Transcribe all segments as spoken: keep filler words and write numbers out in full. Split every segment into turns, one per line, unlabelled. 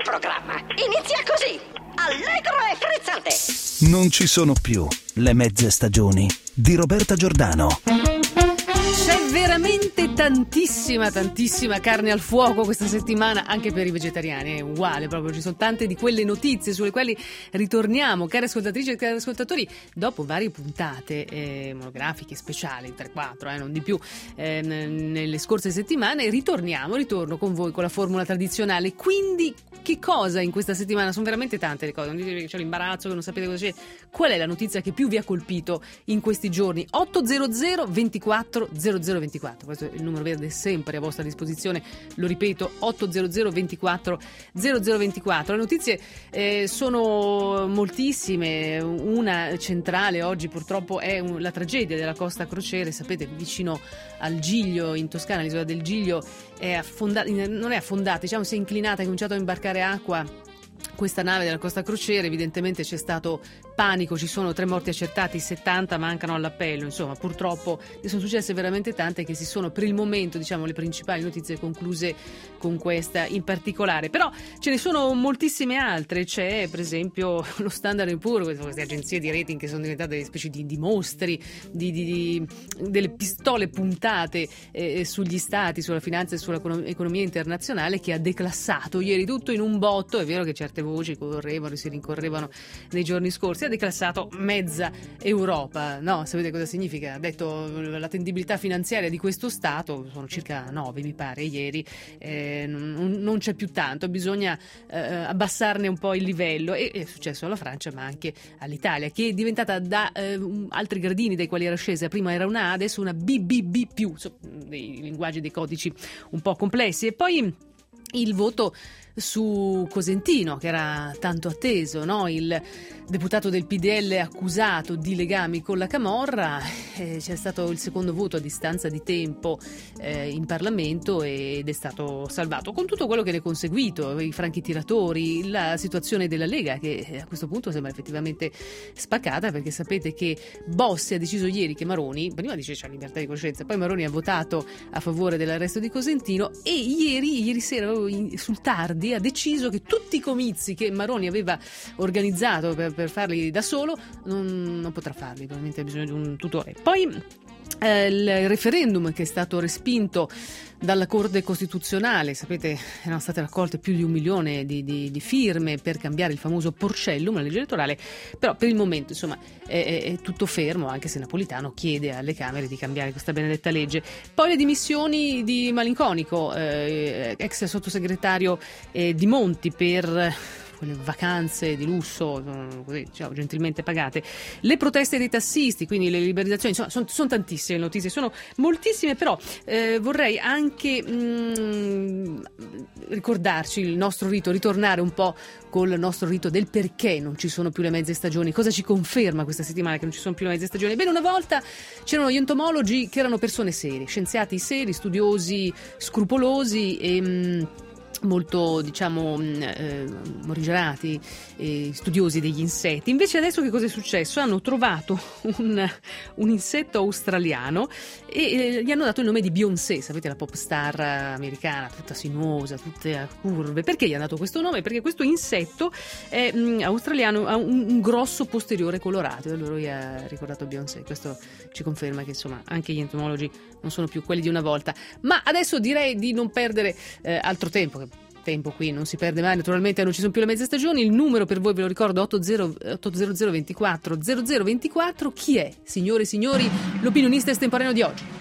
programma inizia così, allegro e frizzante.
Non ci sono più le mezze stagioni di Roberta Giordano.
C'è veramente tantissima, tantissima carne al fuoco questa settimana, anche per i vegetariani, è uguale proprio, ci sono tante di quelle notizie sulle quali ritorniamo, cari ascoltatrici e cari ascoltatori, dopo varie puntate eh, monografiche, speciali, tre quattro, eh, non di più, eh, nelle scorse settimane, ritorniamo, ritorno con voi con la formula tradizionale. Quindi che cosa in questa settimana? Sono veramente tante le cose, non dite che c'è l'imbarazzo, che non sapete cosa c'è. Qual è la notizia che più vi ha colpito in questi giorni? ottocento ventiquattro zero zero ventiquattro, questo è il numero verde sempre a vostra disposizione, lo ripeto, ottocento ventiquattro zero zero ventiquattro. Le notizie eh, sono moltissime, una centrale oggi purtroppo è un, la tragedia della Costa Crociere, sapete, vicino al Giglio in Toscana, l'isola del Giglio è affondata, non è affondata, diciamo si è inclinata, ha cominciato a imbarcare acqua questa nave della Costa Crociere, evidentemente c'è stato panico, ci sono tre morti accertati, settanta mancano all'appello, insomma purtroppo ne sono successe veramente tante che si sono per il momento, diciamo, le principali notizie concluse con questa in particolare, però ce ne sono moltissime altre. C'è per esempio lo Standard and Poor's, queste agenzie di rating che sono diventate delle specie di, di mostri, di, di, di, delle pistole puntate eh, sugli stati, sulla finanza e sull'economia internazionale, che ha declassato ieri tutto in un botto. È vero che certe voci correvano e si rincorrevano nei giorni scorsi, ha declassato mezza Europa, no? Sapete cosa significa? Ha detto l'attendibilità finanziaria di questo Stato, sono circa nove mi pare ieri, eh, non, non c'è più tanto, bisogna eh, abbassarne un po' il livello, e è successo alla Francia ma anche all'Italia, che è diventata da eh, altri gradini dai quali era scesa, prima era una A, adesso una B B B più, so, dei linguaggi, dei codici un po' complessi. E poi il voto su Cosentino, che era tanto atteso, no? Il deputato del P D L accusato di legami con la camorra, eh, c'è stato il secondo voto a distanza di tempo eh, in Parlamento ed è stato salvato, con tutto quello che ne è conseguito, i franchi tiratori, la situazione della Lega che a questo punto sembra effettivamente spaccata, perché sapete che Bossi ha deciso ieri che Maroni, prima dice c'è libertà di coscienza, poi Maroni ha votato a favore dell'arresto di Cosentino, e ieri, ieri sera sul tardi ha deciso che tutti i comizi che Maroni aveva organizzato per, per farli da solo non, non potrà farli, probabilmente ha bisogno di un tutore. Poi eh, il referendum che è stato respinto dalla Corte Costituzionale, sapete erano state raccolte più di un milione di, di, di firme per cambiare il famoso Porcellum, la legge elettorale, però per il momento insomma è, è tutto fermo, anche se Napolitano chiede alle Camere di cambiare questa benedetta legge. Poi le dimissioni di Malinconico, eh, ex sottosegretario eh, di Monti, per quelle vacanze di lusso così, diciamo, gentilmente pagate, le proteste dei tassisti, quindi le liberalizzazioni, insomma sono, sono tantissime le notizie, sono moltissime, però eh, vorrei anche mh, ricordarci il nostro rito, ritornare un po' col nostro rito del perché non ci sono più le mezze stagioni, cosa ci conferma questa settimana che non ci sono più le mezze stagioni. Bene, una volta c'erano gli entomologi che erano persone serie, scienziati seri, studiosi scrupolosi e mh, molto, diciamo, eh, morigerati e studiosi degli insetti. Invece adesso che cosa è successo? Hanno trovato un, un insetto australiano e eh, gli hanno dato il nome di Beyoncé, sapete, la pop star americana, tutta sinuosa, tutte a curve. Perché gli hanno dato questo nome? Perché questo insetto è, mh, australiano, ha un, un grosso posteriore colorato, e allora gli ha ricordato Beyoncé. Questo ci conferma che insomma anche gli entomologi non sono più quelli di una volta. Ma adesso direi di non perdere eh, altro tempo, che tempo qui non si perde mai, naturalmente non ci sono più le mezze stagioni. Il numero per voi ve lo ricordo, ottocento ventiquattro zero zero ventiquattro. Chi è, signore e signori, l'opinionista estemporaneo di oggi?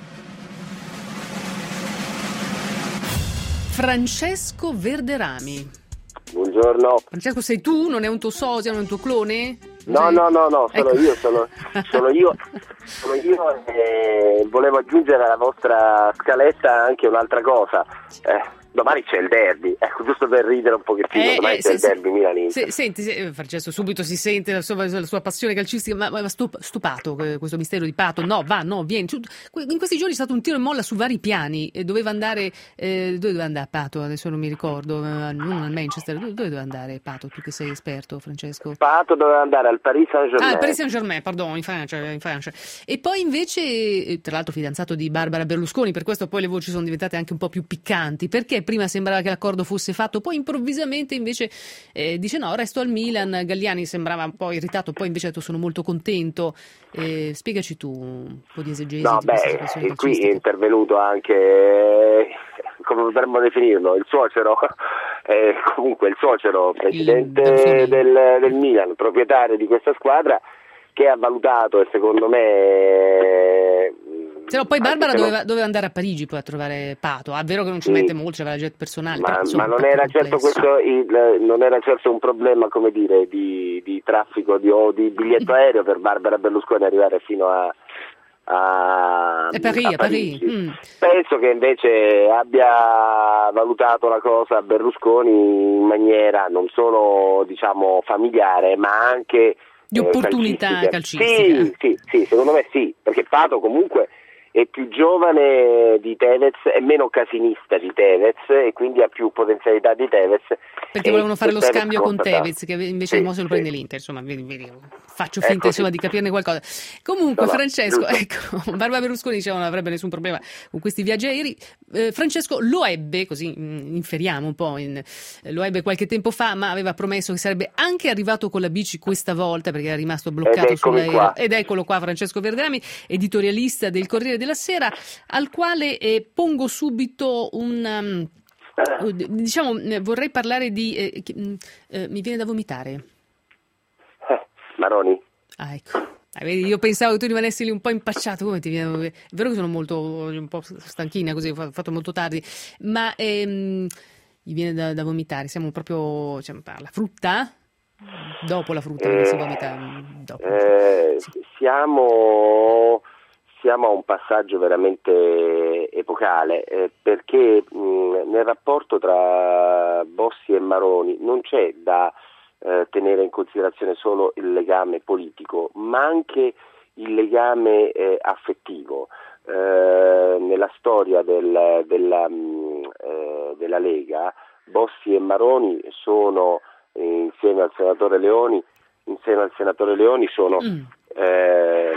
Francesco Verderami.
Buongiorno.
Francesco, sei tu? Non è un tuo sosia, non è un tuo clone?
No,
sei...
no, no, no, sono
ecco.
io, sono, sono io, sono io e volevo aggiungere alla vostra scaletta anche un'altra cosa. Eh, domani c'è il derby, ecco, giusto per ridere un pochettino,
eh,
domani
eh,
c'è
se,
il derby milanese.
Se, senti, se, Francesco, subito si sente la sua, la sua passione calcistica, ma, ma stup, stupato questo mistero di Pato, no, va, no, vieni. In questi giorni è stato un tiro e molla su vari piani, e doveva andare, eh, dove doveva andare Pato, adesso non mi ricordo, non al Manchester, dove doveva andare Pato, tu che sei esperto, Francesco?
Pato doveva andare al Paris Saint-Germain.
Ah, al Paris Saint-Germain, pardon, in Francia, in Francia. E poi invece, tra l'altro fidanzato di Barbara Berlusconi, per questo poi le voci sono diventate anche un po' più piccanti, perché perché prima sembrava che l'accordo fosse fatto, poi improvvisamente invece eh, dice no, resto al Milan. Galliani sembrava un po' irritato, poi invece ha detto sono molto contento. Eh, spiegaci tu un po' di esegesi
no,
di questa
beh,
situazione
qui
calcistica.
è intervenuto anche, come potremmo definirlo, il suocero, eh, comunque il suocero, presidente
il
del, del Milan, proprietario di questa squadra, che ha valutato e secondo me...
Se no, poi Barbara
non...
doveva, doveva andare a Parigi poi a trovare Pato. È vero che non ci
sì,
mette molto, c'aveva la jet personale,
ma,
però, insomma,
ma non era certo questo il, non era certo un problema, come dire, di, di traffico di, o di biglietto aereo per Barbara Berlusconi arrivare fino a a,
a Parigi,
a
a Parigi.
Parigi.
Mm.
Penso che invece abbia valutato la cosa Berlusconi in maniera non solo, diciamo, familiare, ma anche
di opportunità
eh,
calcistica.
Sì, sì, sì, secondo me sì, perché Pato comunque è più giovane di Tevez, è meno casinista di Tevez e quindi ha più potenzialità di Tevez.
Perché volevano fare lo
Tevez
scambio con
constata.
Tevez, che invece
sì,
mo se lo
sì.
prende l'Inter, insomma, vedi, vedi, faccio finta
ecco,
insomma
sì.
di capirne qualcosa. Comunque
no, no,
Francesco,
giusto.
ecco, Barbara Berlusconi diceva non avrebbe nessun problema con questi viaggi aerei. Eh, Francesco lo ebbe, così mh, inferiamo un po', in, eh, lo ebbe qualche tempo fa, ma aveva promesso che sarebbe anche arrivato con la bici questa volta perché era rimasto bloccato
Ed
sull'aereo.
qua.
Ed eccolo qua Francesco Verderami, editorialista del Corriere della Sera, al quale eh, pongo subito un... Um, diciamo, vorrei parlare di... Eh, eh, mi viene da vomitare.
Eh, Maroni?
Ah, ecco. Ah, vedi, io pensavo che tu rimanessi lì un po' impacciato, come ti viene? È vero che sono molto, un po' stanchina, così, ho fatto molto tardi, ma ehm, mi viene da, da vomitare. Siamo proprio, cioè, la frutta? Dopo la frutta,
eh,
si vomita dopo.
Eh,
sì.
Siamo... Siamo a un passaggio veramente epocale eh, perché mh, nel rapporto tra Bossi e Maroni non c'è da eh, tenere in considerazione solo il legame politico, ma anche il legame eh, affettivo. Eh, nella storia del, della, mh, eh, della Lega, Bossi e Maroni sono, eh, insieme al senatore Leoni, insieme al senatore Leoni sono...
Mm.
Eh,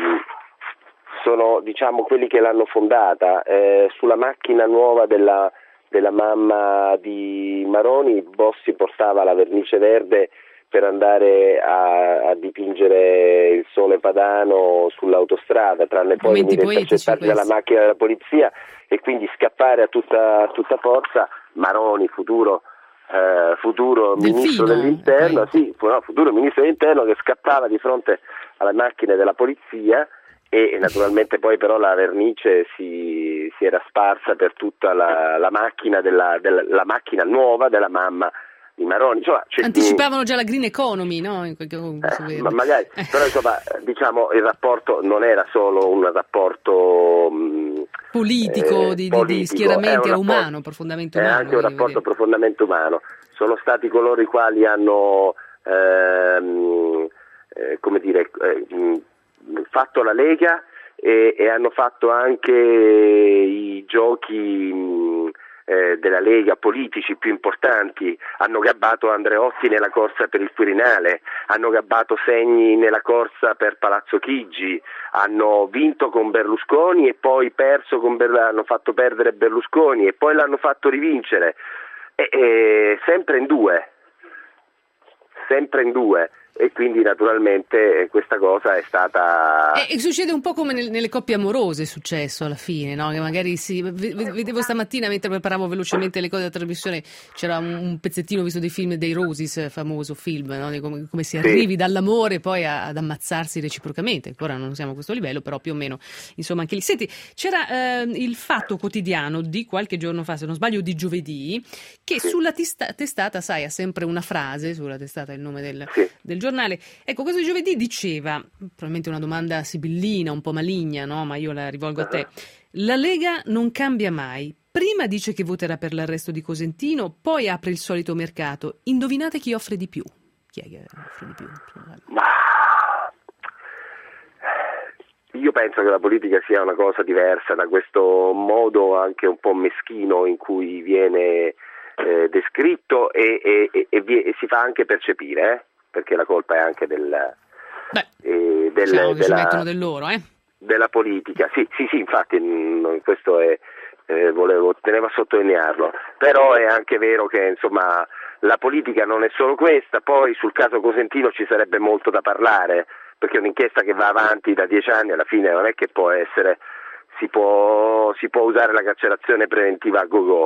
sono diciamo quelli che l'hanno fondata. Eh, sulla macchina nuova della, della mamma di Maroni Bossi portava la vernice verde per andare a, a dipingere il sole padano sull'autostrada, tranne poi venire intercettati dalla macchina della polizia e quindi scappare a tutta, a tutta forza. Maroni, futuro eh, futuro
Delfino,
ministro dell'interno, sì, no, futuro ministro dell'interno che scappava di fronte alle macchine della polizia. E naturalmente poi però la vernice si, si era sparsa per tutta la, la macchina della, della la macchina nuova della mamma di Maroni. Insomma,
anticipavano già la green economy, no? In
eh, ma magari, però insomma, diciamo il rapporto non era solo un rapporto mh,
politico,
eh,
di,
politico,
di schieramenti, era
rapporto,
umano, profondamente umano.
È anche un rapporto vedere. profondamente umano. Sono stati coloro i quali hanno, ehm, eh, come dire, eh, mh, fatto la Lega e, e hanno fatto anche i giochi mh, eh, della Lega politici più importanti, hanno gabbato Andreotti nella corsa per il Quirinale, hanno gabbato Segni nella corsa per Palazzo Chigi, hanno vinto con Berlusconi e poi perso con Ber- hanno fatto perdere Berlusconi e poi l'hanno fatto rivincere e, e sempre in due sempre in due e quindi naturalmente questa cosa è stata...
E, e succede un po' come nel, nelle coppie amorose è successo alla fine, no? Che magari si... Vedevo stamattina mentre preparavo velocemente le cose della trasmissione, c'era un, un pezzettino visto dei film dei Roses, famoso film, no? Di come, come si arrivi sì. dall'amore poi a, ad ammazzarsi reciprocamente. Ancora non siamo a questo livello, però più o meno, insomma, anche lì. Senti, c'era eh, il Fatto Quotidiano di qualche giorno fa, se non sbaglio di giovedì, che sì. sulla testa, testata, sai, ha sempre una frase, sulla testata è il nome del, sì. del giornale. Ecco, questo giovedì diceva, probabilmente una domanda sibillina, un po' maligna, no? Ma io la rivolgo uh-huh. a te. La Lega non cambia mai. Prima dice che voterà per l'arresto di Cosentino, poi apre il solito mercato. Indovinate chi offre di più? Chi è che offre di più?
Ma... Io penso che la politica sia una cosa diversa da questo modo anche un po' meschino in cui viene eh, descritto e, e, e, e, vie- e si fa anche percepire, eh? Perché la colpa è anche del,
Beh,
eh, del
diciamo che
della,
ci mettono del loro, eh?
della politica. Sì, sì, sì, infatti mh, questo è, eh, volevo, tenevo a sottolinearlo, però è anche vero che insomma la politica non è solo questa, poi sul caso Cosentino ci sarebbe molto da parlare, perché è un'inchiesta che va avanti da dieci anni, alla fine non è che può essere, si può, si può usare la carcerazione preventiva a go-go.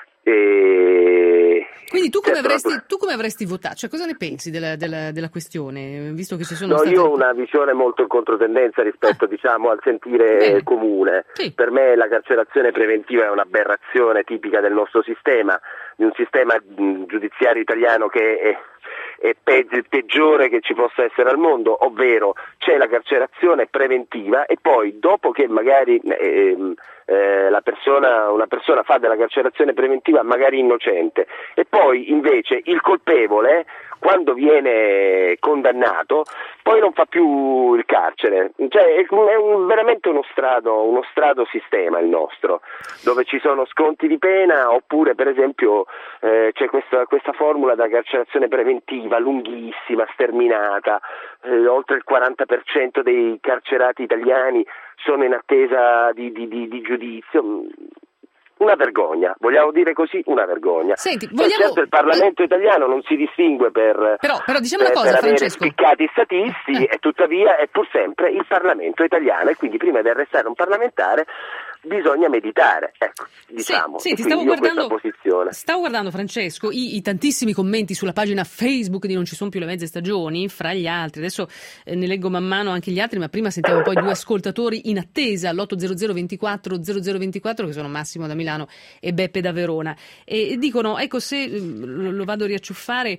E...
Quindi tu come,
certo,
avresti, tu come avresti votato? Cioè, cosa ne pensi della, della, della questione, visto che ci sono
no,
state...
Io ho una visione molto in controtendenza rispetto ah. diciamo, al sentire Bene. comune. Sì. Per me la carcerazione preventiva è un'aberrazione tipica del nostro sistema, di un sistema giudiziario italiano che è, è pe- il peggiore che ci possa essere al mondo, ovvero c'è la carcerazione preventiva e poi dopo che magari... Eh, Eh, la persona, una persona fa della carcerazione preventiva magari innocente e poi invece il colpevole quando viene condannato poi non fa più il carcere, cioè è, è un, veramente uno strato, uno strato sistema il nostro, dove ci sono sconti di pena oppure per esempio eh, c'è questa, questa formula da carcerazione preventiva lunghissima, sterminata, eh, oltre il quaranta per cento dei carcerati italiani sono in attesa di, di, di, di giudizio. Una vergogna, vogliamo dire così, una vergogna.
Senti, vogliamo...
Certo il Parlamento italiano non si distingue per,
però, però diciamo
per,
una cosa,
per avere
Francesco.
spiccati statisti eh. e tuttavia è pur sempre il Parlamento italiano e quindi prima di arrestare un parlamentare bisogna meditare, ecco, diciamo.
Sì, sì, ti
stavo
guardando,
posizione.
stavo guardando, Francesco, i, i tantissimi commenti sulla pagina Facebook di Non ci sono più le mezze stagioni, fra gli altri, adesso eh, ne leggo man mano anche gli altri, ma prima sentiamo poi due ascoltatori in attesa, all'otto zero zero ventiquattro zero zero ventiquattro, che sono Massimo da Milano e Beppe da Verona, e, e dicono, ecco, se lo, lo vado a riacciuffare,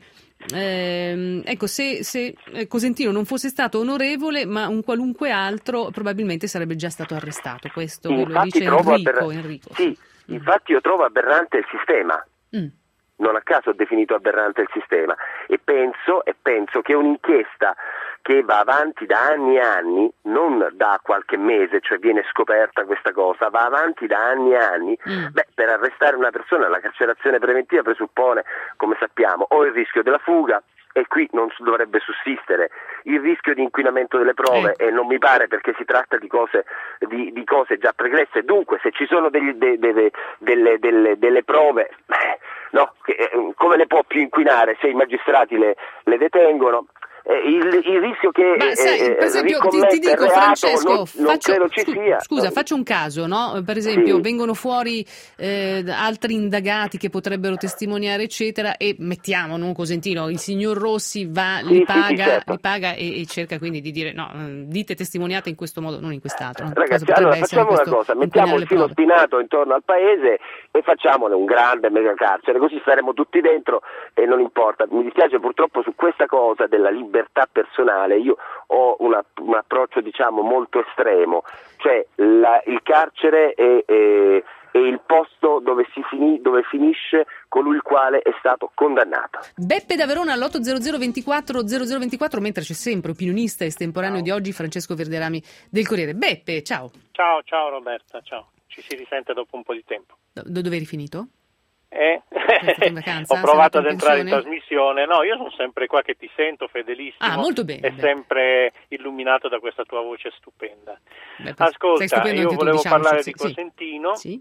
Eh, ecco, se, se Cosentino non fosse stato onorevole, ma un qualunque altro probabilmente sarebbe già stato arrestato. Questo ve lo dice Enrico,
aber...
Enrico.
Sì, mm. infatti io trovo aberrante il sistema.
Mm.
Non a caso ho definito aberrante il sistema e penso, e penso che un'inchiesta che va avanti da anni e anni, non da qualche mese, cioè viene scoperta questa cosa, va avanti da anni e anni, mm. beh, per arrestare una persona la carcerazione preventiva presuppone, come sappiamo, o il rischio della fuga, e qui non dovrebbe sussistere il rischio di inquinamento delle prove eh. e non mi pare, perché si tratta di cose, di, di cose già pregresse, dunque se ci sono degli, de, de, de, delle, delle, delle prove, beh, no, che, come le può più inquinare se i magistrati le, le detengono? Il, il rischio che
Ma sai,
eh,
per esempio, ti, ti dico,
reato,
Francesco,
non, non
faccio,
credo ci
scu-
sia.
scusa, faccio un caso, no? Per esempio,
sì.
vengono fuori eh, altri indagati che potrebbero testimoniare, eccetera, e mettiamo, non Cosentino, il signor Rossi va,
sì,
li
sì,
paga,
sì, certo.
li paga e, e cerca quindi di dire no, dite testimoniate in questo modo, non in quest'altro.
Ragazzi, allora facciamo una cosa, mettiamo il filo spinato intorno al paese e facciamone un grande mega carcere, così staremo tutti dentro e non importa. Mi dispiace purtroppo su questa cosa della libertà personale. Io ho una, un approccio diciamo molto estremo, cioè la, il carcere è, è, è il posto dove, si fini, dove finisce colui il quale è stato condannato.
Beppe da Verona all'otto zero zero ventiquattro zero zero ventiquattro, mentre c'è sempre opinionista estemporaneo di oggi Francesco Verderami del Corriere. Beppe, ciao.
Ciao, ciao Roberta, ciao. Ci si risente dopo un po' di tempo.
Da dove eri finito?
Eh?
Vacanza,
ho provato ad
in
entrare in
pensione?
trasmissione. No, io sono sempre qua che ti sento, fedelissimo.
Ah, molto bene.
E sempre illuminato da questa tua voce stupenda.
Beh,
Ascolta, io volevo
tu, diciamo,
parlare
sì,
di Cosentino
sì.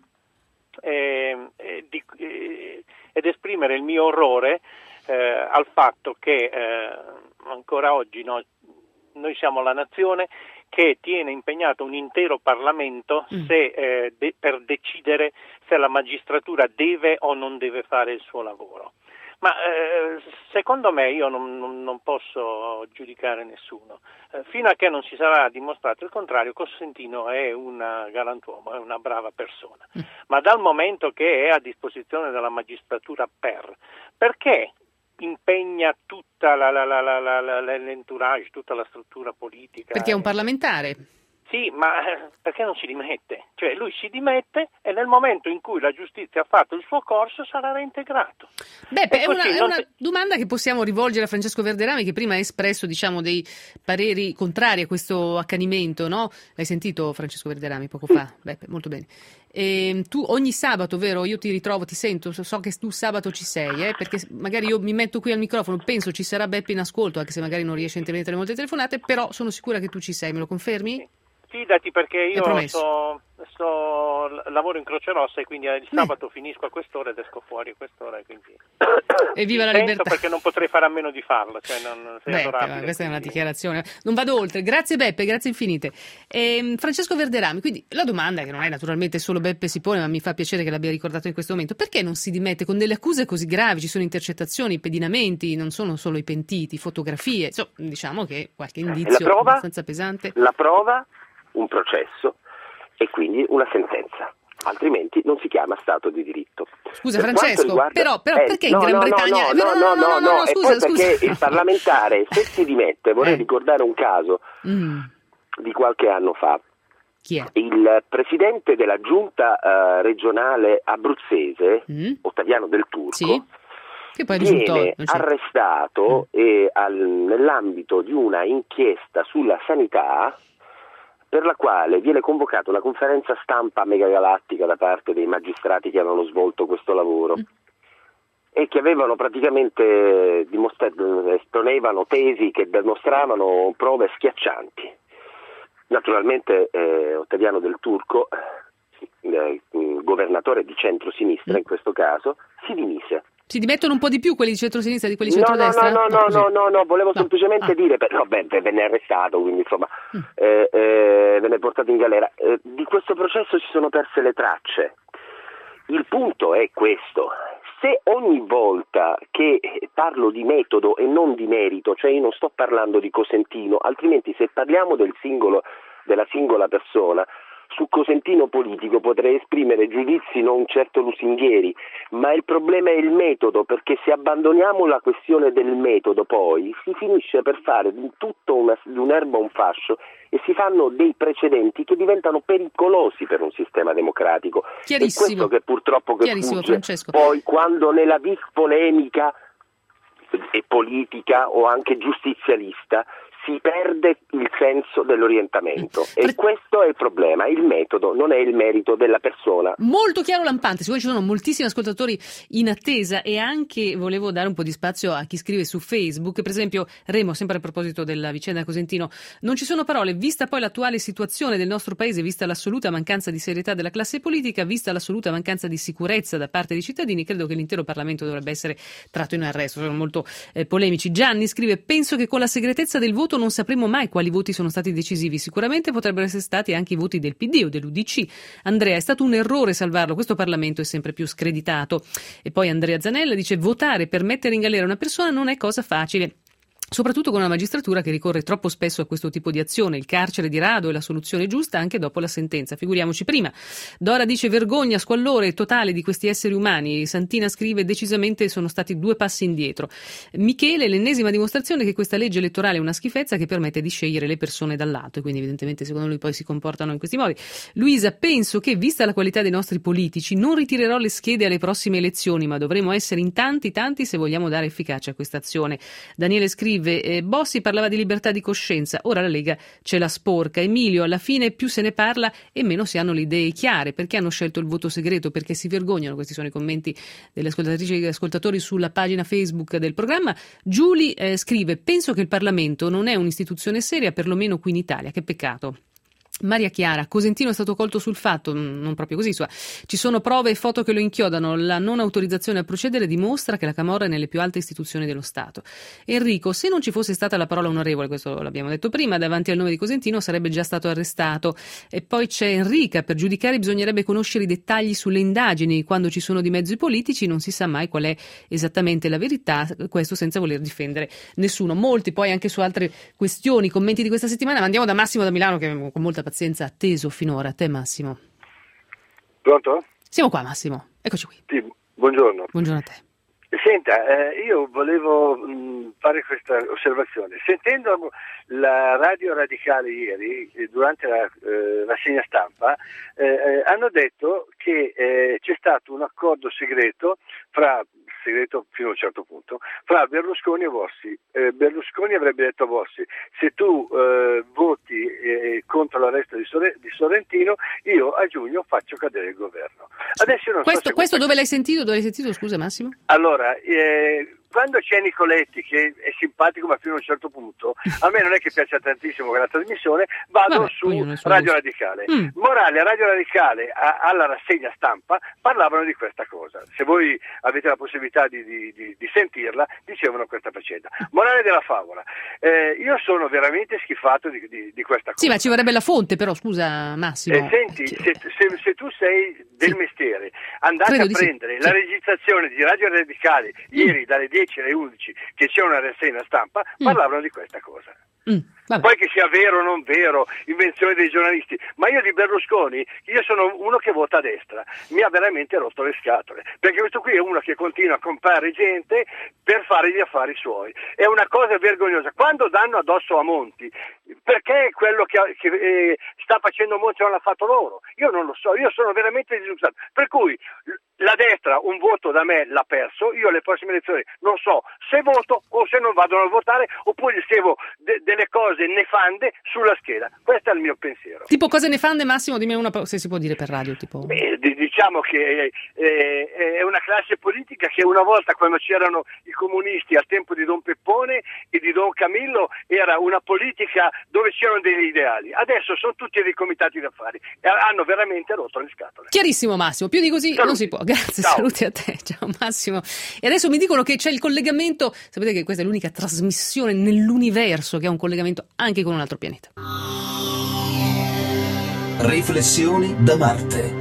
eh, eh, di, eh, ed esprimere il mio orrore eh, al fatto che eh, ancora oggi no, noi siamo la nazione che tiene impegnato un intero Parlamento
mm.
se, eh, de- per decidere se la magistratura deve o non deve fare il suo lavoro. Ma eh, secondo me io non, non, non posso giudicare nessuno. Eh, fino a che non si sarà dimostrato il contrario, Cosentino è un galantuomo, è una brava persona. Mm. Ma dal momento che è a disposizione della magistratura per, perché impegna tutta la, la, la, la, la, l'entourage, tutta la struttura politica?
Perché è un parlamentare.
Sì, ma perché non si dimette? Cioè lui si dimette e nel momento in cui la giustizia ha fatto il suo corso sarà reintegrato.
Beh, è una, è una
ti...
domanda che possiamo rivolgere a Francesco Verderami, che prima ha espresso diciamo dei pareri contrari a questo accanimento, no? L'hai sentito Francesco Verderami poco fa? Beh, molto bene. E tu ogni sabato, vero? Io ti ritrovo, ti sento, so che tu sabato ci sei, eh? Perché magari io mi metto qui al microfono, penso ci sarà Beppe in ascolto, anche se magari non riesce a intervenire tra le molte telefonate, però sono sicura che tu ci sei, me lo confermi?
Sì. Fidati, perché io so, adesso l- lavoro in Croce Rossa e quindi il sabato Beh. finisco a quest'ora ed esco fuori a quest'ora, quindi
evviva la
penso
libertà,
perché non potrei fare a meno di farlo, cioè non sei
Beppe,
adorabile,
questa
quindi...
è una dichiarazione, non vado oltre. Grazie Beppe, grazie infinite. E, Francesco Verderami, quindi la domanda che non è naturalmente solo Beppe si pone, ma mi fa piacere che l'abbia ricordato in questo momento: perché non si dimette con delle accuse così gravi? Ci sono intercettazioni, pedinamenti, non sono solo i pentiti, fotografie, insomma, diciamo che qualche indizio
la prova,
abbastanza pesante.
La prova, un processo e quindi una sentenza, altrimenti non si chiama Stato di diritto.
Scusa
per
Francesco,
riguarda...
però, però
eh,
perché
no,
in Gran
no,
Bretagna...
No, no, no, no, no, no, no, no,
scusa,
e poi
scusa.
perché il parlamentare, se si dimette, vorrei
eh.
ricordare un caso
mm.
di qualche anno fa.
Chi è?
Il presidente della giunta uh, regionale abruzzese, mm. Ottaviano Del Turco,
sì. Che poi
viene arrestato mm. e al, nell'ambito di una inchiesta sulla sanità, per la quale viene convocata una conferenza stampa megagalattica da parte dei magistrati che avevano svolto questo lavoro mm. e che avevano praticamente dimostrato, esponevano tesi che dimostravano prove schiaccianti. Naturalmente eh, Ottaviano Del Turco, eh, governatore di centrosinistra mm. in questo caso, si dimise.
Si dimettono un po' di più quelli di centrosinistra di quelli di
no,
centrodestra?
No, no, no, no, no, no, no, volevo no. semplicemente
ah.
dire, no, beh, venne arrestato, quindi insomma,
mm.
eh, eh, venne portato in galera. Eh, di questo processo si sono perse le tracce. Il punto è questo: se ogni volta che parlo di metodo e non di merito, cioè io non sto parlando di Cosentino, altrimenti se parliamo del singolo, della singola persona, su Cosentino politico potrei esprimere giudizi non certo lusinghieri, ma il problema è il metodo, perché se abbandoniamo la questione del metodo poi si finisce per fare di tutto una, di un'erba un fascio e si fanno dei precedenti che diventano pericolosi per un sistema democratico. È questo che purtroppo che fugge
Francesco.
Poi quando nella vis polemica e politica o anche giustizialista si perde il senso dell'orientamento e per... questo è il problema, il metodo non è il merito della persona.
Molto chiaro, lampante, siccome ci sono moltissimi ascoltatori in attesa e anche volevo dare un po' di spazio a chi scrive su Facebook, per esempio Remo, sempre a proposito della vicenda Cosentino: non ci sono parole, vista poi l'attuale situazione del nostro paese, vista l'assoluta mancanza di serietà della classe politica, vista l'assoluta mancanza di sicurezza da parte dei cittadini, credo che l'intero Parlamento dovrebbe essere tratto in arresto. Sono molto eh, polemici. Gianni scrive: penso che con la segretezza del voto non sapremo mai quali voti sono stati decisivi, sicuramente potrebbero essere stati anche i voti del P D o dell'U D C. Andrea: è stato un errore salvarlo, questo Parlamento è sempre più screditato. E poi Andrea Zanella dice: votare per mettere in galera una persona non è cosa facile, soprattutto con una magistratura che ricorre troppo spesso a questo tipo di azione. Il carcere di rado è la soluzione giusta anche dopo la sentenza, figuriamoci prima. Dora dice: vergogna, squallore totale di questi esseri umani. Santina scrive: decisamente sono stati due passi indietro. Michele: l'ennesima dimostrazione che questa legge elettorale è una schifezza che permette di scegliere le persone dal lato, e quindi evidentemente secondo lui poi si comportano in questi modi. Luisa: penso che vista la qualità dei nostri politici non ritirerò le schede alle prossime elezioni, ma dovremo essere in tanti tanti se vogliamo dare efficacia a questa azione. Daniele scrive: Eh, Bossi parlava di libertà di coscienza, ora la Lega ce la sporca. Emilio: alla fine più se ne parla e meno si hanno le idee chiare. Perché hanno scelto il voto segreto? Perché si vergognano. Questi sono i commenti delle ascoltatrici e ascoltatori sulla pagina Facebook del programma. Giulia eh, scrive: penso che il Parlamento non è un'istituzione seria, perlomeno qui in Italia, che peccato. Maria Chiara: Cosentino è stato colto sul fatto, non proprio così, ci sono prove e foto che lo inchiodano, la non autorizzazione a procedere dimostra che la Camorra è nelle più alte istituzioni dello Stato. Enrico: se non ci fosse stata la parola onorevole, questo l'abbiamo detto prima, davanti al nome di Cosentino sarebbe già stato arrestato. E poi c'è Enrica: per giudicare bisognerebbe conoscere i dettagli sulle indagini, quando ci sono di mezzo i politici non si sa mai qual è esattamente la verità, questo senza voler difendere nessuno. Molti poi anche su altre questioni, commenti di questa settimana, ma andiamo da Massimo da Milano che con molta pazienza atteso finora. A te Massimo.
Pronto?
Siamo qua Massimo, eccoci qui.
Sì, buongiorno.
Buongiorno a te.
Senta, eh, io volevo mh, fare questa osservazione. Sentendo la Radio Radicale ieri, eh, durante la eh, rassegna stampa, eh, eh, hanno detto che eh, c'è stato un accordo segreto fra segreto fino a un certo punto, fra Berlusconi e Bossi. Eh, Berlusconi avrebbe detto a Bossi: se tu eh, voti eh, contro l'arresto di, Sore- di Sorrentino, io a giugno faccio cadere il governo. Adesso non
questo
so se
questo dove l'hai sentito? Dove l'hai sentito, scusa Massimo?
Allora, eh, quando c'è Nicoletti, che è simpatico ma fino a un certo punto, a me non è che piace tantissimo quella trasmissione, vado
Vabbè,
su
Radio
gusto. Radicale. Mm. Morale, Radio Radicale a, alla rassegna stampa parlavano di questa cosa. Se voi avete la possibilità di, di, di, di sentirla, dicevano questa faccenda. Morale della favola, eh, io sono veramente schifato di, di, di questa cosa.
Sì, ma ci vorrebbe la fonte però, scusa Massimo.
Eh, senti, se, se, se tu sei del sì. mestiere, andate Credo a prendere sì. la registrazione di Radio Radicale mm. ieri dalle dieci alle undici, che c'è una rassegna stampa, mm. parlavano di questa cosa.
Mm,
Poi che sia vero o non vero, invenzione dei giornalisti, ma io di Berlusconi, io sono uno che vota a destra, mi ha veramente rotto le scatole, perché questo qui è uno che continua a comprare gente per fare gli affari suoi, è una cosa vergognosa. Quando danno addosso a Monti, perché quello che, che eh, sta facendo Monti non l'ha fatto loro? Io non lo so, io sono veramente disgustato, per cui la destra un voto da me l'ha perso, io alle prossime elezioni non so se voto o se non vado a votare, oppure scrivo de- delle cose nefande sulla scheda. Questo è il mio pensiero.
Tipo cose nefande, Massimo? Dimmi una, se si può dire per radio. Tipo...
Beh, d- diciamo che eh, è una classe politica che una volta, quando c'erano i comunisti al tempo di Don Peppone e di Don Camillo, era una politica dove c'erano degli ideali. Adesso sono tutti dei comitati d'affari e hanno veramente rotto le scatole.
Chiarissimo, Massimo, più di così saluti. Non si può. Grazie, ciao. Saluti a te, ciao Massimo. E adesso mi dicono che c'è il collegamento, sapete che questa è l'unica trasmissione nell'universo che ha un collegamento anche con un altro pianeta.
Riflessioni da Marte.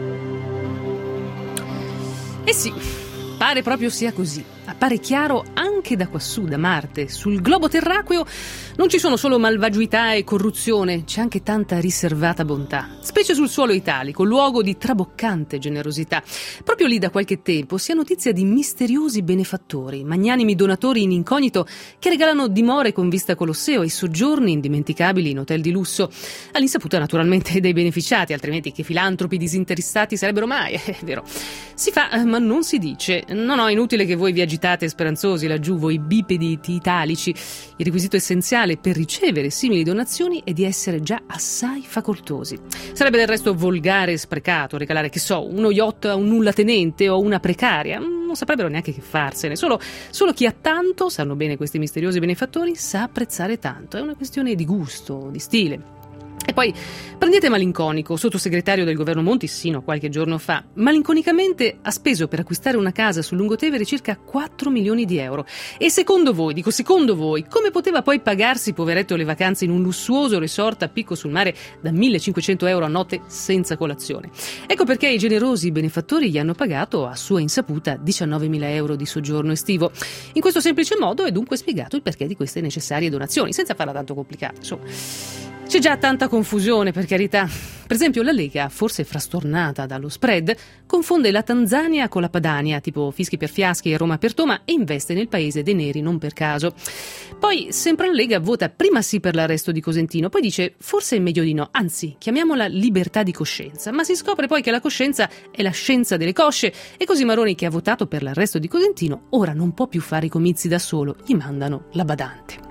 Eh sì, pare proprio sia così. Appare chiaro anche da quassù, da Marte. Sul globo terracqueo non ci sono solo malvagità e corruzione, c'è anche tanta riservata bontà, specie sul suolo italico, luogo di traboccante generosità. Proprio lì da qualche tempo si ha notizia di misteriosi benefattori, magnanimi donatori in incognito che regalano dimore con vista Colosseo e soggiorni indimenticabili in hotel di lusso, all'insaputa naturalmente dei beneficiati, altrimenti che filantropi disinteressati sarebbero mai, è vero. Si fa, ma non si dice. No, no, è inutile che voi vi agitate speranzosi laggiù, voi bipedi italici. Il requisito essenziale per ricevere simili donazioni è di essere già assai facoltosi. Sarebbe del resto volgare e sprecato regalare, che so, uno yacht a un nullatenente o una precaria. Non saprebbero neanche che farsene. Solo, solo chi ha tanto, sanno bene questi misteriosi benefattori, sa apprezzare tanto. È una questione di gusto, di stile. E poi prendete Malinconico, sottosegretario del governo Monti, sino a qualche giorno fa. Malinconicamente ha speso per acquistare una casa sul Lungotevere circa quattro milioni di euro. E secondo voi, dico secondo voi, come poteva poi pagarsi, poveretto, le vacanze in un lussuoso resort a picco sul mare da millecinquecento euro a notte senza colazione? Ecco perché i generosi benefattori gli hanno pagato a sua insaputa diciannovemila euro di soggiorno estivo. In questo semplice modo è dunque spiegato il perché di queste necessarie donazioni, senza farla tanto complicata, insomma. C'è già tanta confusione, per carità. Per esempio la Lega, forse frastornata dallo spread, confonde la Tanzania con la Padania, tipo fischi per fiaschi e Roma per Toma, e investe nel paese dei neri non per caso. Poi sempre la Lega vota prima sì per l'arresto di Cosentino, poi dice forse è meglio di no, anzi chiamiamola libertà di coscienza, ma si scopre poi che la coscienza è la scienza delle cosce, e così Maroni, che ha votato per l'arresto di Cosentino, ora non può più fare i comizi da solo, gli mandano la badante.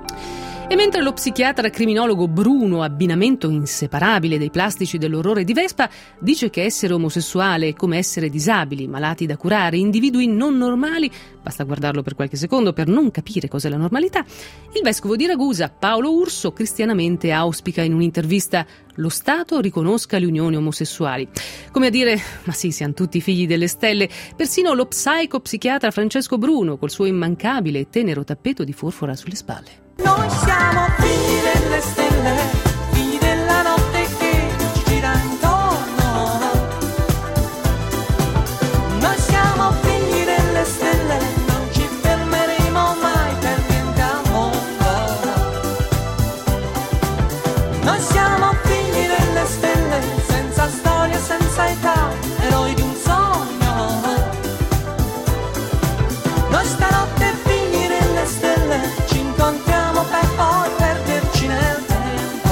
E mentre lo psichiatra criminologo Bruno, abbinamento inseparabile dei plastici dell'orrore di Vespa, dice che essere omosessuale è come essere disabili, malati da curare, individui non normali, basta guardarlo per qualche secondo per non capire cos'è la normalità, il vescovo di Ragusa, Paolo Urso, cristianamente auspica in un'intervista: lo Stato riconosca le unioni omosessuali. Come a dire, ma sì, siamo tutti figli delle stelle. Persino lo psico-psichiatra Francesco Bruno, col suo immancabile e tenero tappeto di forfora sulle spalle.
Noi siamo figli delle stelle, figli della notte che ci gira intorno. Noi siamo figli delle stelle, non ci fermeremo mai per niente al mondo. Noi siamo figli delle stelle, senza storia, senza età, eroi di un sogno. Noi stanotte figli delle stelle, ci incontriamo per poi perderci nel tempo.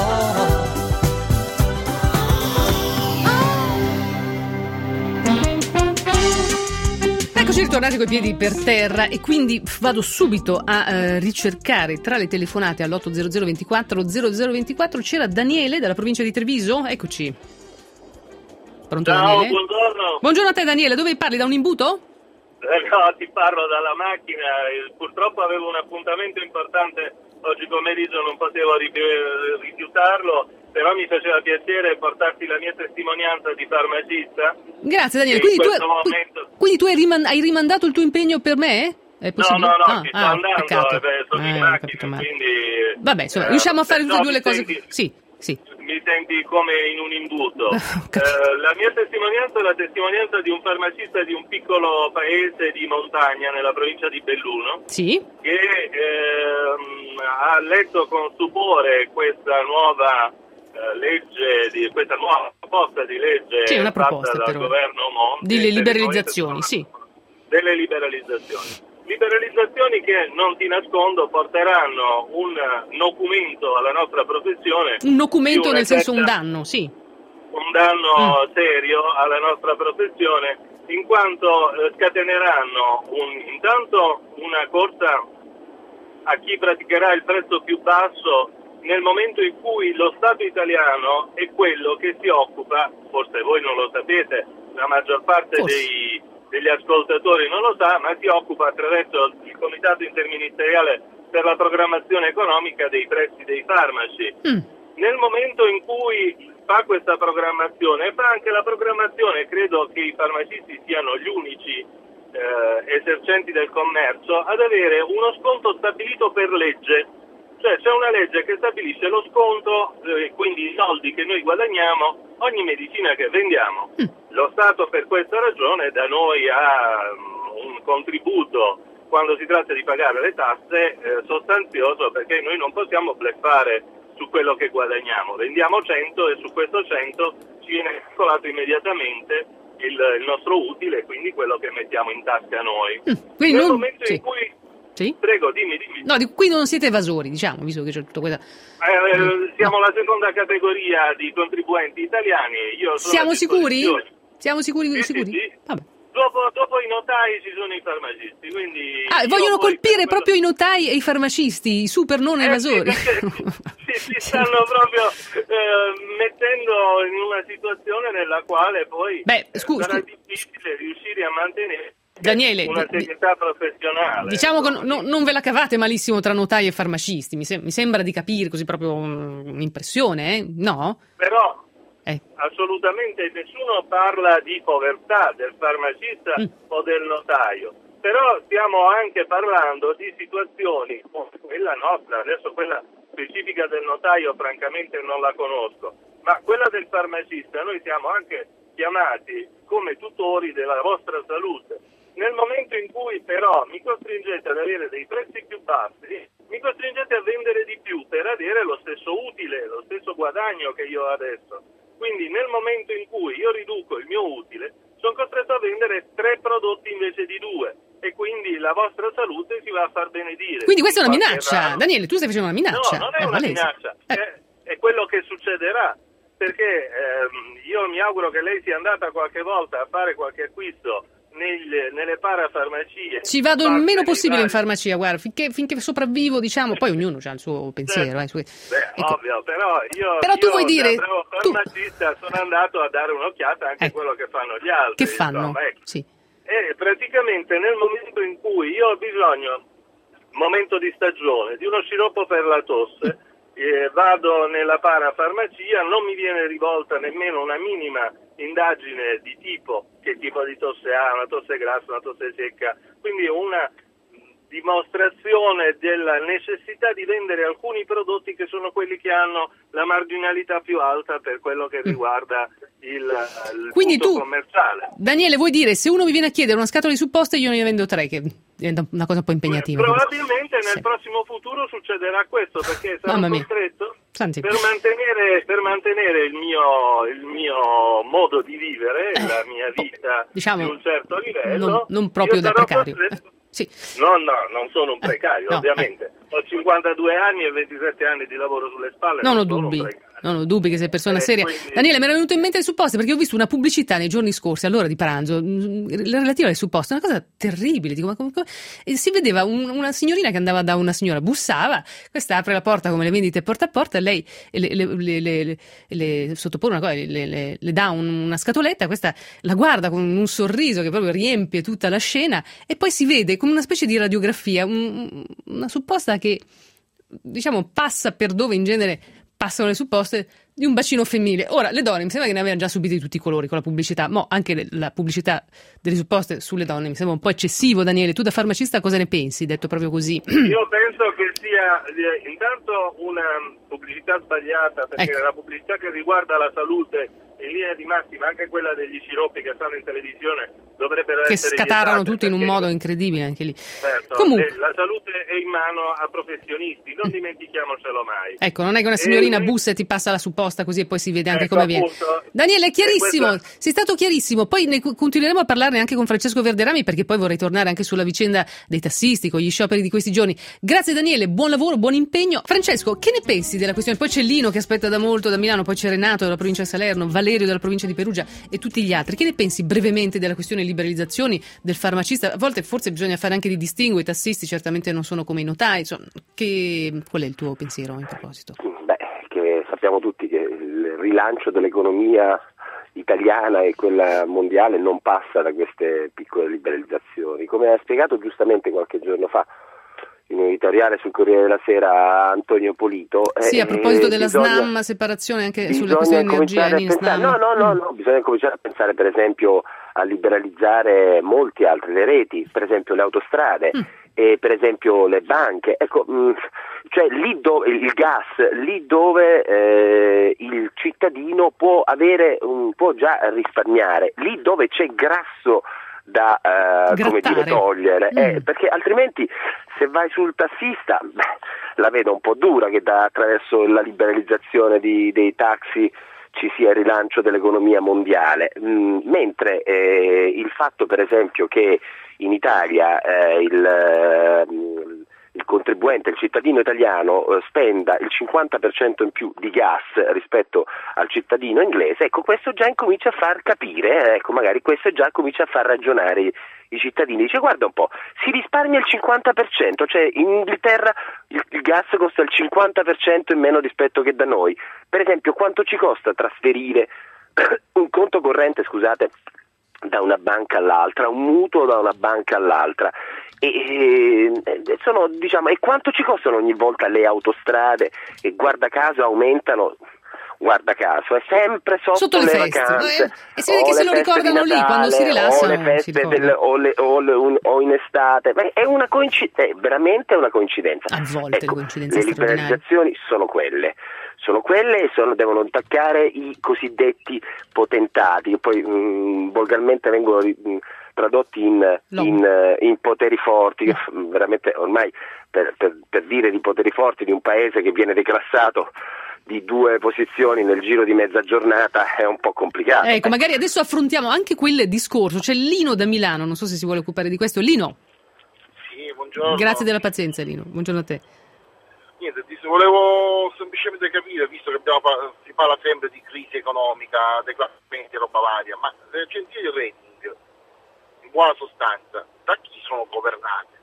Eccoci ritornati coi piedi per terra, e quindi vado subito a eh, ricercare tra le telefonate all'otto zero zero ventiquattro zero zero ventiquattro. C'era Daniele dalla provincia di Treviso, eccoci. Pronto?
Ciao,
Daniele?
buongiorno.
Buongiorno a te Daniele, dove parli? Da un imbuto?
No, ti parlo dalla macchina, purtroppo avevo un appuntamento importante oggi pomeriggio, non potevo rifiutarlo, però mi faceva piacere portarti la mia testimonianza di farmacista.
Grazie Daniele, quindi tu,
momento...
quindi tu hai, rimand- hai rimandato il tuo impegno per me? È
no, no, no,
ah,
ci sto
ah,
andando, eh, beh, sono
eh,
in macchina, quindi...
Vabbè, insomma,
eh,
riusciamo a fare tutte e due le cose...
Senti...
Sì. Sì.
Mi senti come in un imbuto. eh, la mia testimonianza è la testimonianza di un farmacista di un piccolo paese di montagna nella provincia di Belluno,
sì.
che ehm, ha letto con stupore questa nuova eh, legge, di, questa nuova proposta di legge
sì, una
fatta
proposta,
dal
però.
governo Monti.
Delle liberalizzazioni, sì.
Delle liberalizzazioni. Liberalizzazioni che, non ti nascondo, porteranno un documento alla nostra professione.
Un documento nel senso un
effetta,
danno, sì.
Un danno
mm.
serio alla nostra professione, in quanto eh, scateneranno un, intanto una corsa a chi praticherà il prezzo più basso nel momento in cui lo Stato italiano è quello che si occupa, forse voi non lo sapete, la maggior parte
forse.
dei degli ascoltatori non lo sa, ma si occupa attraverso il Comitato Interministeriale per la Programmazione Economica dei prezzi dei farmaci. Mm. Nel momento in cui fa questa programmazione, fa anche la programmazione, credo che i farmacisti siano gli unici eh, esercenti del commercio ad avere uno sconto stabilito per legge. Cioè c'è una legge che stabilisce lo sconto, eh, quindi i soldi che noi guadagniamo, ogni medicina che vendiamo. Mm. Lo Stato per questa ragione da noi ha um, un contributo quando si tratta di pagare le tasse eh, sostanzioso, perché noi non possiamo bluffare su quello che guadagniamo. Vendiamo cento e su questo cento ci viene calcolato immediatamente il, il nostro utile, quindi quello che mettiamo in tasca noi.
Mm. Quindi
Nel
non...
momento
sì.
in cui
Sì?
Prego, dimmi, dimmi.
No, di, quindi non siete evasori, diciamo, visto che c'è tutto questa...
Eh,
no.
Siamo la seconda categoria di contribuenti italiani. Io sono
Siamo sicuri?
Siamo
sicuri?
Sì,
sicuri?
Sì, sì.
Vabbè.
Dopo, dopo i notai ci sono i farmacisti, quindi...
Ah, vogliono colpire
quello...
proprio i notai e i farmacisti, i super non
eh,
evasori.
Sì, sì, si stanno proprio eh, mettendo in una situazione nella quale poi
Beh, scu-
sarà
scu-
difficile riuscire a mantenere
Daniele,
una serietà professionale.
Diciamo che no, non ve la cavate malissimo tra notai e farmacisti, mi, se- mi sembra di capire così proprio un'impressione, eh? No?
Però
eh.
assolutamente nessuno parla di povertà del farmacista mm. o del notaio, però stiamo anche parlando di situazioni come quella nostra, adesso quella specifica del notaio francamente non la conosco, ma quella del farmacista noi siamo anche chiamati come tutori della vostra salute. Nel momento in cui però mi costringete ad avere dei prezzi più bassi, mi costringete a vendere di più per avere lo stesso utile, lo stesso guadagno che io ho adesso. Quindi nel momento in cui io riduco il mio utile, sono costretto a vendere tre prodotti invece di due e quindi la vostra salute si va a far benedire.
Quindi questa è una minaccia,
raro.
Daniele, tu stai facendo una minaccia.
No, non è,
è
una
palese.
minaccia,
eh.
è, è quello che succederà. Perché ehm, io mi auguro che lei sia andata qualche volta a fare qualche acquisto nel, nelle parafarmacie.
Ci vado il meno possibile
vari...
in farmacia, guarda, finché, finché sopravvivo, diciamo, poi ognuno ha il suo pensiero.
Certo.
Eh,
Beh,
ecco.
ovvio, però io,
però tu
io
vuoi dire,
da bravo farmacista tu... sono andato a dare un'occhiata anche a
ecco.
quello che fanno gli altri.
Che fanno?
Insomma, ecco.
Sì.
E praticamente nel momento in cui io ho bisogno, momento di stagione, di uno sciroppo per la tosse, mm. Eh, vado nella parafarmacia, non mi viene rivolta nemmeno una minima indagine di tipo che tipo di tosse ha, una tosse grassa, una tosse secca, quindi una dimostrazione della necessità di vendere alcuni prodotti che sono quelli che hanno la marginalità più alta per quello che riguarda il, il
quindi
punto
tu,
commerciale.
Daniele, vuoi dire, se uno mi viene a chiedere una scatola di supposte io ne vendo tre, che diventa una cosa un po' impegnativa.
Probabilmente nel
sì.
prossimo futuro succederà questo, perché sarò costretto per mantenere, per mantenere il mio, il mio modo di vivere, eh, la mia vita
diciamo,
di un certo livello.
Non, non proprio da precario. Eh, sì.
No, no, non sono un precario,
eh, no,
ovviamente.
Eh.
ho cinquantadue anni e ventisette anni di lavoro sulle spalle.
Non ho
sono
dubbi,
precario.
non ho dubbi che sei persona
Eh,
seria.
quindi-
Daniele, mi era venuto in mente le supposte perché ho visto una pubblicità nei giorni scorsi, all'ora di pranzo, mh, relativa alle supposte, una cosa terribile. Dico, ma come, come- e si vedeva un- una signorina che andava da una signora, bussava, questa apre la porta come le vendite porta a porta, lei le, le, le, le, le, le sottopone una cosa, le, le, le dà un- una scatoletta, questa la guarda con un sorriso che proprio riempie tutta la scena e poi si vede come una specie di radiografia, un- una supposta che diciamo passa per dove in genere passano le supposte di un bacino femminile. Ora, le donne mi sembra che ne avevano già subiti di tutti i colori con la pubblicità, ma anche le- la pubblicità delle supposte sulle donne mi sembra un po' eccessivo. Daniele, tu da farmacista cosa ne pensi, detto proprio così?
Io penso che sia eh, intanto una pubblicità sbagliata, perché
Ecco.
la pubblicità che riguarda la salute in linea di massima, anche quella degli sciroppi che stanno in televisione, dovrebbero
Che
essere
scatarano
vietate,
tutti in un
perché-
modo incredibile anche lì.
Certo,
Comunque,
eh, la salute è in mano a professionisti, non dimentichiamocelo mai.
ecco, non è che una signorina
Eh,
bussa e ti passa la supposta così e poi si vede anche
Ecco,
come viene.
appunto.
Daniele, è chiarissimo,
E questa-
sei stato chiarissimo. Poi ne continueremo a parlarne anche con Francesco Verderami, perché poi vorrei tornare anche sulla vicenda dei tassisti, con gli scioperi di questi giorni. Grazie Daniele, buon lavoro, buon impegno. Francesco, che ne pensi della questione? Poi c'è Lino che aspetta da molto da Milano, poi c'è Renato della provincia di Salerno, Valerio della provincia di Perugia e tutti gli altri. Che ne pensi brevemente della questione liberalizzazioni del farmacista? A volte forse bisogna fare anche dei distinguo, i tassisti certamente non sono come i notai. Insomma, che... qual è il tuo pensiero in proposito?
Beh, che sappiamo tutti che il rilancio dell'economia italiana e quella mondiale non passa da queste piccole liberalizzazioni. Come ha spiegato giustamente qualche giorno fa in un editoriale sul Corriere della Sera Antonio Polito.
Sì,
eh,
a proposito della
bisogna,
SNAM, separazione anche sulle
bisogna
questioni di energia
cominciare
e
a pensare, no,
SNAM.
no, no,
Mm.
no, bisogna cominciare a pensare per esempio a liberalizzare molti altri, le reti, per esempio le autostrade.
Mm.
E per esempio le banche, ecco, mh, cioè lì dove il gas, lì dove eh, il cittadino può avere, un, può già risparmiare, lì dove c'è grasso da eh, come dire, togliere,
Mm.
eh, perché altrimenti se vai sul tassista, beh, la vedo un po' dura che da, attraverso la liberalizzazione di, dei taxi ci sia il rilancio dell'economia mondiale, mm, mentre eh, il fatto per esempio che in Italia eh, il, eh, il contribuente, il cittadino italiano eh, spenda il cinquanta per cento in più di gas rispetto al cittadino inglese, ecco questo già incomincia a far capire, eh, ecco magari questo già comincia a far ragionare i, i cittadini, dice guarda un po', si risparmia il cinquanta per cento, cioè in Inghilterra il, il gas costa il cinquanta per cento in meno rispetto che da noi, per esempio quanto ci costa trasferire un conto corrente, scusate, da una banca all'altra, un mutuo da una banca all'altra e, e sono diciamo e quanto ci costano ogni volta le autostrade e guarda caso aumentano, guarda caso è sempre sotto,
Sotto le
le
feste,
vacanze
eh, e si vede
o
che se
le
lo
feste
ricordano
di
lì, quando si
Natale,
rilassano,
o le feste
si
del, o, le, o, le, un, o in estate. Beh, è una coincidenza, è veramente una coincidenza.
A volte
ecco,
le coincidenze
le
straordinarie.
liberalizzazioni sono quelle sono quelle e sono, devono attaccare i cosiddetti potentati che poi mh, volgarmente vengono mh, tradotti in, in, in poteri forti, mm. veramente ormai per, per, per dire di poteri forti di un paese che viene declassato di due posizioni nel giro di mezza giornata è un po' complicato.
Ecco, magari adesso affrontiamo anche quel discorso. C'è Lino da Milano, non so se si vuole occupare di questo. Lino.
Sì, buongiorno.
Grazie della pazienza, Lino. Buongiorno a te.
Niente, ti volevo semplicemente capire, visto che abbiamo, si parla sempre di crisi economica, declassamenti e roba varia, ma le agenzie di rating, in buona sostanza, da chi sono governate?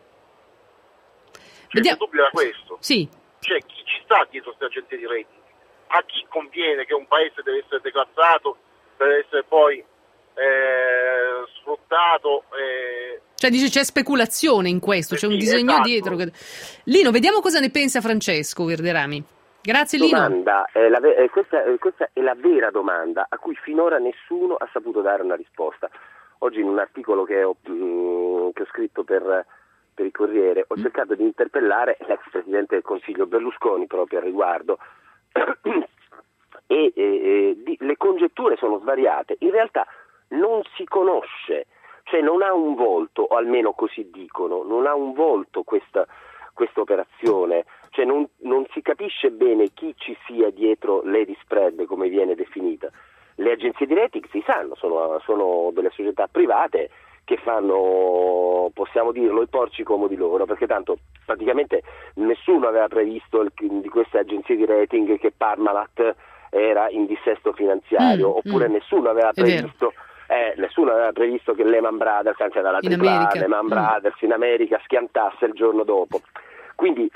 Cioè, il dubbio era questo.
Sì.
Cioè, chi ci sta dietro queste agenzie di rating? A chi conviene che un paese deve essere declassato per essere poi eh, sfruttato? Eh,
Cioè dice c'è speculazione in questo, c'è un
sì,
disegno
esatto.
dietro. Lino, vediamo cosa ne pensa Francesco Verderami. Grazie Lino.
Domanda, eh, la, eh, questa, eh, questa è la vera domanda a cui finora nessuno ha saputo dare una risposta. Oggi in un articolo che ho, mh, che ho scritto per, per il Corriere ho mm. cercato di interpellare l'ex Presidente del Consiglio Berlusconi proprio al riguardo e eh, di, le congetture sono svariate, in realtà non si conosce, cioè non ha un volto, o almeno così dicono, non ha un volto questa, questa operazione, cioè non, non si capisce bene chi ci sia dietro Lady Spread, come viene definita. Le agenzie di rating si sanno, sono, sono delle società private che fanno, possiamo dirlo, i porci comodi loro, perché tanto praticamente nessuno aveva previsto il, di queste agenzie di rating che Parmalat era in dissesto finanziario, mm, oppure mm. nessuno aveva previsto eh, nessuno aveva previsto che Lehman Brothers, anzi dalla tripla A, Lehman Brothers in America schiantasse il giorno dopo. Quindi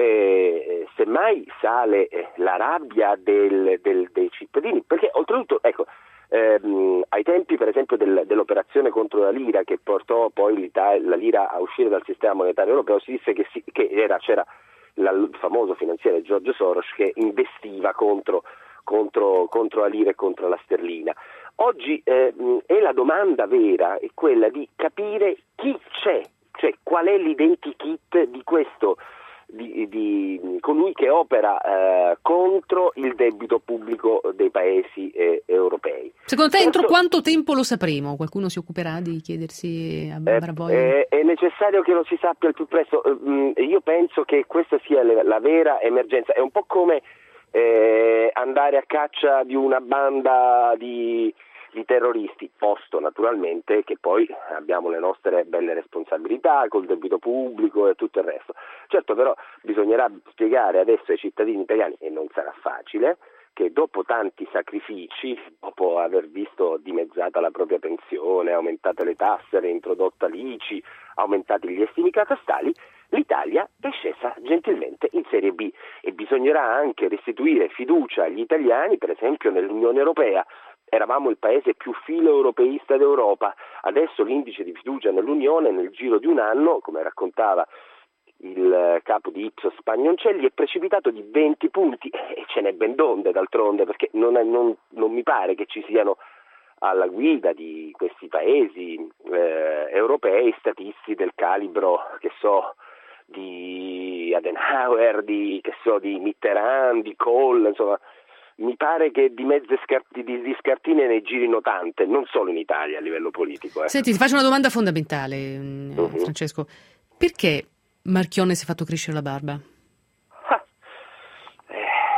eh, semmai sale eh, la rabbia del, del, dei cittadini, perché oltretutto, ecco, ehm, ai tempi per esempio del, dell'operazione contro la lira, che portò poi la lira a uscire dal sistema monetario europeo, si disse che, si, che era, c'era la, il famoso finanziere George Soros che investiva contro, contro, contro la lira e contro la sterlina. Oggi eh, è la domanda vera, è quella di capire chi c'è, cioè qual è l'identikit di questo, di, di colui che opera eh, contro il debito pubblico dei paesi eh, europei.
Secondo te
Questo,
entro quanto tempo lo sapremo? Qualcuno si occuperà di chiedersi a Bravoglia?
Eh, è necessario che lo si sappia il più presto. Io penso che questa sia la, la vera emergenza. È un po' come eh, andare a caccia di una banda di di terroristi, posto naturalmente che poi abbiamo le nostre belle responsabilità col debito pubblico e tutto il resto. Certo, però bisognerà spiegare adesso ai cittadini italiani, e non sarà facile, che dopo tanti sacrifici, dopo aver visto dimezzata la propria pensione, aumentate le tasse, reintrodotta l'I C I, aumentati gli estimi catastali, l'Italia è scesa gentilmente in Serie B e bisognerà anche restituire fiducia agli italiani, per esempio nell'Unione Europea. Eravamo il paese più filo-europeista d'Europa, adesso l'indice di fiducia nell'Unione nel giro di un anno, come raccontava il capo di Ipsos Pagnoncelli, è precipitato di venti punti e ce n'è ben donde d'altronde, perché non, è, non, non mi pare che ci siano alla guida di questi paesi eh, europei statisti del calibro, che so, di Adenauer, di, che so, di Mitterrand, di Kohl, insomma. Mi pare che di mezze scarti, di, di scartine ne girino tante, non solo in Italia a livello politico. Eh.
Senti, ti faccio una domanda fondamentale, uh-huh. Francesco. Perché Marchionne si è fatto crescere la barba?
Ah. Eh,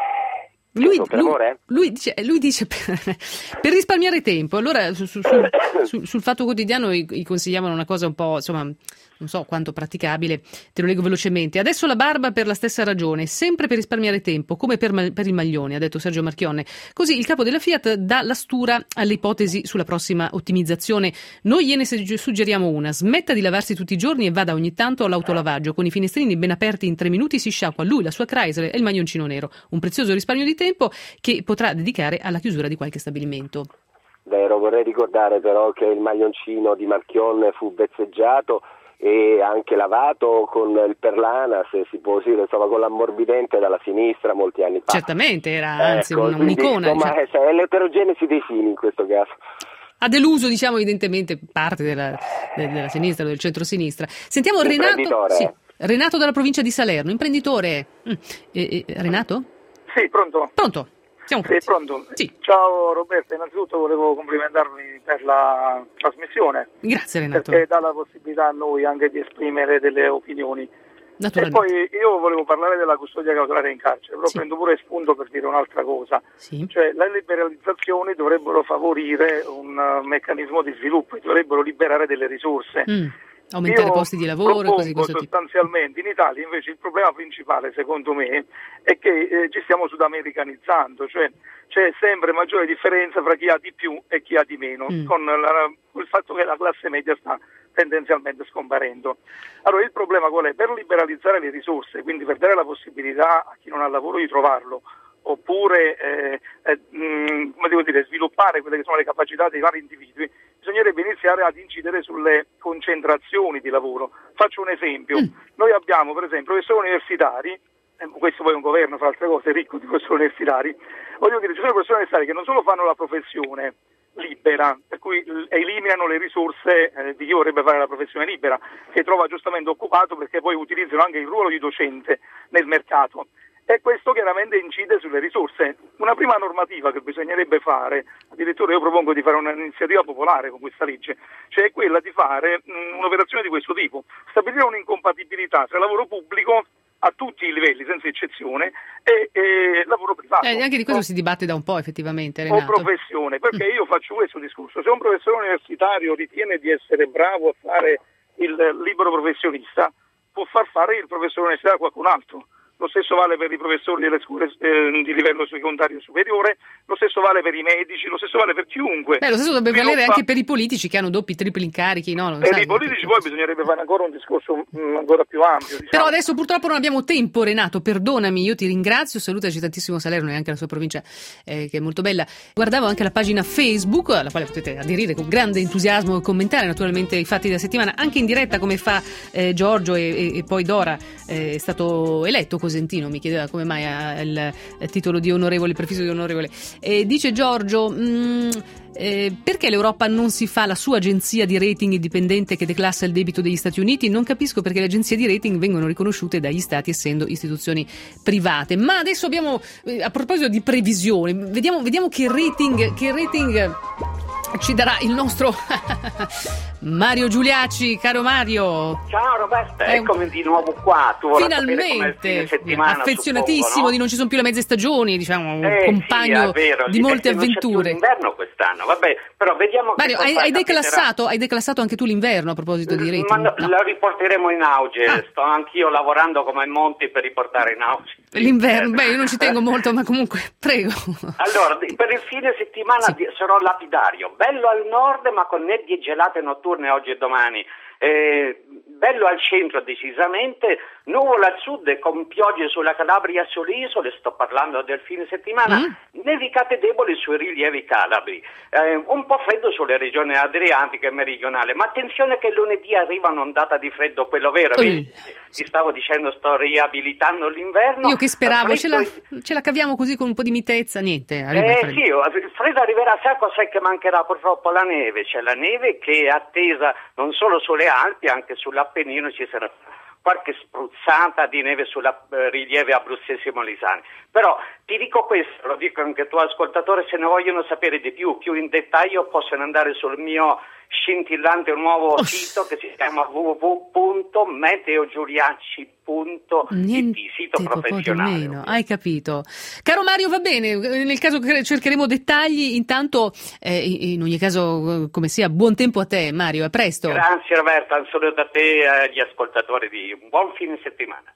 lui,
per
lui,
amore?
lui dice, lui dice per, per risparmiare tempo. Allora su, su, su, su, sul Fatto Quotidiano gli consigliavano una cosa un po', insomma, non so quanto praticabile, te lo leggo velocemente. Adesso la barba per la stessa ragione, sempre per risparmiare tempo, come per, per il Maglione, ha detto Sergio Marchionne. Così il capo della Fiat dà la stura alle ipotesi sulla prossima ottimizzazione. Noi gliene suggeriamo una: smetta di lavarsi tutti i giorni e vada ogni tanto all'autolavaggio. Con i finestrini ben aperti in tre minuti si sciacqua lui, la sua Chrysler e il maglioncino nero. Un prezioso risparmio di tempo che potrà dedicare alla chiusura di qualche stabilimento.
Vero, vorrei ricordare però che il maglioncino di Marchionne fu vezzeggiato e anche lavato con il perlana, se si può dire, insomma, con l'ammorbidente dalla sinistra molti anni fa.
Certamente, era anzi
ecco,
un, un'icona.
Insomma, cioè... è l'eterogenesi dei fini in questo caso.
Ha deluso, diciamo, evidentemente parte della, della sinistra o del centro-sinistra. Sentiamo Renato, sì, Renato dalla provincia di Salerno, imprenditore. Mm. E, e, Renato?
Sì, pronto.
Pronto. Siamo pronti.
Sì, pronto.
Sì.
Ciao Roberta, innanzitutto volevo complimentarmi per la trasmissione.
Grazie Renato.
Perché dà la possibilità a noi anche di esprimere delle opinioni. E poi io volevo parlare della custodia cautelare in carcere, però sì. prendo pure spunto per dire un'altra cosa.
Sì.
Cioè le liberalizzazioni dovrebbero favorire un uh, meccanismo di sviluppo, dovrebbero liberare delle risorse.
Mm. Aumentare
Io
posti di lavoro e così questo
sostanzialmente tipo. In Italia invece il problema principale secondo me è che eh, ci stiamo sudamericanizzando, cioè c'è sempre maggiore differenza fra chi ha di più e chi ha di meno, mm. con, la, con il fatto che la classe media sta tendenzialmente scomparendo. Allora il problema qual è? Per liberalizzare le risorse, quindi per dare la possibilità a chi non ha lavoro di trovarlo, oppure eh, eh, mh, come devo dire, sviluppare quelle che sono le capacità dei vari individui, bisognerebbe iniziare ad incidere sulle concentrazioni di lavoro. Faccio un esempio. Mm. Noi abbiamo per esempio professori universitari, eh, questo poi è un governo fra altre cose ricco di professori universitari, voglio dire, ci sono professori universitari che non solo fanno la professione libera, per cui eliminano le risorse eh, di chi vorrebbe fare la professione libera, che trova giustamente occupato perché poi utilizzano anche il ruolo di docente nel mercato. E questo chiaramente incide sulle risorse. Una prima normativa che bisognerebbe fare, addirittura io propongo di fare un'iniziativa popolare con questa legge, cioè quella di fare mh, un'operazione di questo tipo, stabilire un'incompatibilità tra lavoro pubblico, a tutti i livelli, senza eccezione, è, è lavoro privato.
Eh, anche di questo si dibatte da un po', effettivamente,
Renato. O professione, perché io faccio questo discorso. Se un professore universitario ritiene di essere bravo a fare il libero professionista, può far fare il professore universitario a qualcun altro. Lo stesso vale per i professori delle scuole eh, di livello secondario superiore, lo stesso vale per i medici, lo stesso vale per chiunque.
Beh, lo stesso dovrebbe valere anche per i politici che hanno doppi, tripli incarichi, no?
Per i politici poi bisognerebbe fare ancora un discorso mh, ancora più ampio. Diciamo.
Però adesso purtroppo non abbiamo tempo, Renato, perdonami, io ti ringrazio, salutaci tantissimo Salerno e anche la sua provincia eh, che è molto bella. Guardavo anche la pagina Facebook, alla quale potete aderire con grande entusiasmo e commentare naturalmente i fatti della settimana, anche in diretta come fa eh, Giorgio e, e, e poi Dora, eh, è stato eletto Cosentino, mi chiedeva come mai ha il, il titolo di onorevole, il prefisso di onorevole. E dice Giorgio, mh, eh, perché l'Europa non si fa la sua agenzia di rating indipendente che declassa il debito degli Stati Uniti? Non capisco perché le agenzie di rating vengono riconosciute dagli Stati essendo istituzioni private. Ma adesso abbiamo, eh, a proposito di previsioni, vediamo, vediamo che rating, che rating ci darà il nostro Mario Giuliacci. Caro Mario,
ciao Roberta, eccomi di nuovo qua. Tu
finalmente affezionatissimo fuoco, no? Di Non ci sono più le mezze stagioni, diciamo, un eh, compagno sì, vero, di molte avventure.
Non c'è più l'inverno quest'anno, vabbè, però vediamo.
Mario, hai, hai declassato hai declassato anche tu l'inverno a proposito di rating?
Ma no, no. Lo riporteremo in auge, ah. Sto anch'io lavorando come Monti per riportare in auge
l'inverno. Beh, io non ci tengo molto, ma comunque prego.
Allora, per il fine settimana sì. Sarò lapidario, bello al nord ma con nebbie gelate notturne oggi e domani, eh, bello al centro decisamente, nuvole al sud e con piogge sulla Calabria e sulle isole, sto parlando del fine settimana, mm. nevicate deboli sui rilievi calabri, eh, un po' freddo sulle regioni adriatiche e meridionali, ma attenzione che lunedì arriva un'ondata di freddo, quello vero, mm. ti stavo dicendo sto riabilitando l'inverno.
Io che speravo, ce la, ce la caviamo così con un po' di mitezza, niente.
Eh il sì, il freddo arriverà, sai cos'è che mancherà purtroppo? La neve, c'è la neve che è attesa non solo sulle Alpi, anche sull'Appennino ci sarà qualche spruzzata di neve sulla eh, rilievi abruzzesi e molisani. Però ti dico questo, lo dico anche tu ascoltatore, se ne vogliono sapere di più, più in dettaglio possono andare sul mio scintillante nuovo oh. sito che si chiama w w w punto meteogiuliacci punto i t, sito professionale.
Hai capito. Caro Mario, va bene, nel caso che cercheremo dettagli, intanto eh, in ogni caso come sia, buon tempo a te Mario, a presto.
Grazie Roberta, un saluto a te e agli ascoltatori di un buon fine settimana.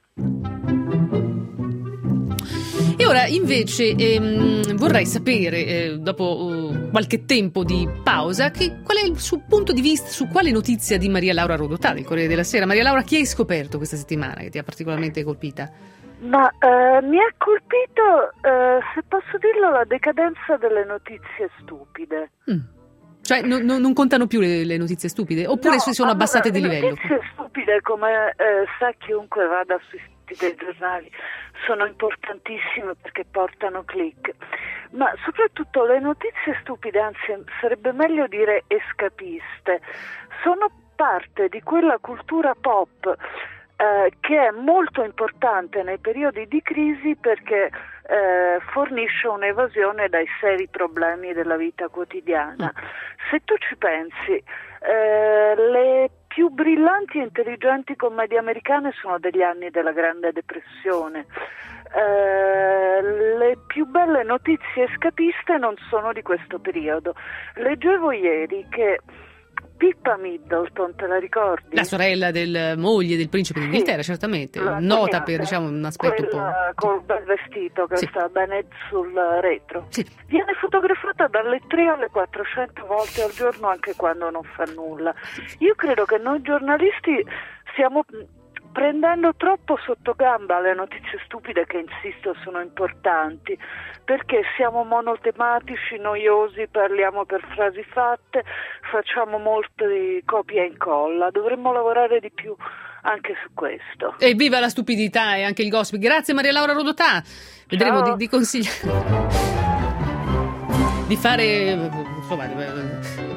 E ora invece ehm, vorrei sapere, eh, dopo uh, qualche tempo di pausa, che, qual è il suo punto di vista su quale notizia di Maria Laura Rodotà del Corriere della Sera. Maria Laura, chi hai scoperto questa settimana che ti ha particolarmente colpita?
Ma eh, mi ha colpito, eh, se posso dirlo, la decadenza delle notizie stupide.
Mm. Cioè no, no, non contano più le, le notizie stupide? Oppure
no,
si sono
allora,
abbassate di livello?
Le notizie stupide, come eh, sa chiunque vada sui siti dei giornali, sono importantissime perché portano click, ma soprattutto le notizie stupide, anzi sarebbe meglio dire escapiste, sono parte di quella cultura pop eh, che è molto importante nei periodi di crisi perché eh, fornisce un'evasione dai seri problemi della vita quotidiana. Se tu ci pensi, eh, le più brillanti e intelligenti commedie americane sono degli anni della Grande Depressione. Eh, le più belle notizie escapiste non sono di questo periodo. Leggevo ieri che Pippa Middleton, te la ricordi?
La sorella del moglie del principe sì, d'Inghilterra, certamente, nota per diciamo un aspetto un po'...
col bel vestito che sì. sta bene sul retro.
Sì.
Viene fotografata dalle tre alle quattrocento volte al giorno anche quando non fa nulla. Io credo che noi giornalisti stiamo prendendo troppo sotto gamba le notizie stupide che, insisto, sono importanti, perché siamo monotematici, noiosi, parliamo per frasi fatte, facciamo molte copia e incolla. Dovremmo lavorare di più anche su questo.
E viva la stupidità e anche il gossip. Grazie Maria Laura Rodotà. Vedremo di, di consigliare di fare insomma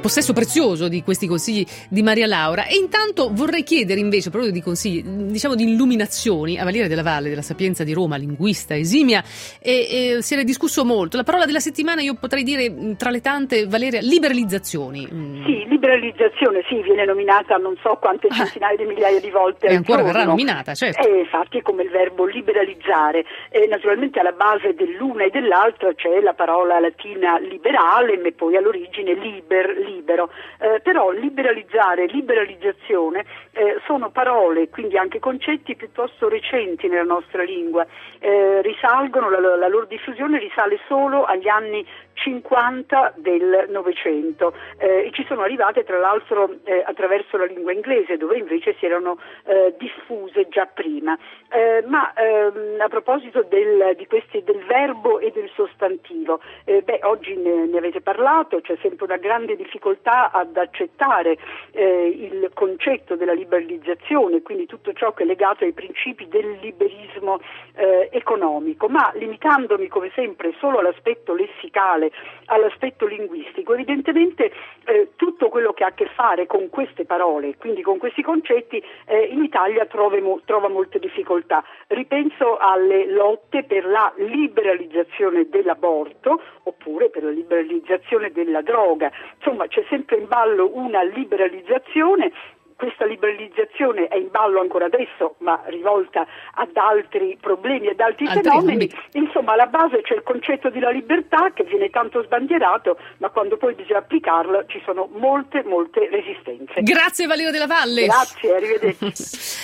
possesso prezioso di questi consigli di Maria Laura. E intanto vorrei chiedere invece, proprio di consigli, diciamo di illuminazioni, a Valeria Della Valle, della Sapienza di Roma, linguista esimia, e, e si era discusso molto. La parola della settimana, io potrei dire tra le tante, Valeria, liberalizzazioni. Mm.
Sì, liberalizzazione, sì, viene nominata non so quante centinaia di migliaia di volte.
E ancora
giorno.
Verrà nominata, certo.
E infatti è come il verbo liberalizzare. E naturalmente alla base dell'una e dell'altra c'è la parola latina liberale, e poi all'origine liber, libero. Eh, però liberalizzare, liberalizzazione eh, sono parole, quindi anche concetti piuttosto recenti nella nostra lingua. Eh, risalgono, la, la loro diffusione risale solo agli anni cinquanta del Novecento eh, e ci sono arrivate tra l'altro eh, attraverso la lingua inglese, dove invece si erano eh, diffuse già prima. Eh, ma ehm, a proposito del, di questi, del verbo e del sostantivo, eh, beh, oggi ne, ne avete parlato, c'è sempre una grande difficoltà ad accettare eh, il concetto della liberalizzazione, quindi tutto ciò che è legato ai principi del liberismo eh, economico, ma limitandomi come sempre solo all'aspetto lessicale, all'aspetto linguistico, evidentemente eh, tutto quello che ha a che fare con queste parole, quindi con questi concetti, eh, in Italia trova, trova molte difficoltà. Ripenso alle lotte per la liberalizzazione dell'aborto oppure per la liberalizzazione della droga, insomma c'è sempre in ballo una liberalizzazione. Questa liberalizzazione è in ballo ancora adesso, ma rivolta ad altri problemi, ad altri, altri fenomeni. Problemi. Insomma, alla base c'è il concetto della libertà che viene tanto sbandierato, ma quando poi bisogna applicarlo ci sono molte, molte resistenze.
Grazie Valeria Della Valle.
Grazie, arrivederci.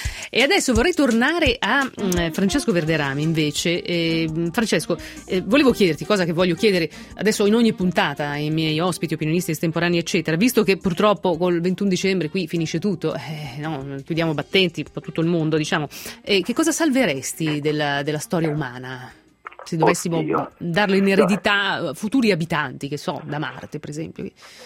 E adesso vorrei tornare a mh, Francesco Verderami invece. Eh, Francesco, eh, volevo chiederti, cosa che voglio chiedere adesso in ogni puntata ai miei ospiti, opinionisti estemporanei eccetera, visto che purtroppo col ventuno dicembre qui finisce tutto, eh, no, chiudiamo battenti un po' tutto il mondo, diciamo, eh, che cosa salveresti della, della storia umana? Se dovessimo Oddio. darlo in eredità a futuri abitanti, che so, da Marte per esempio.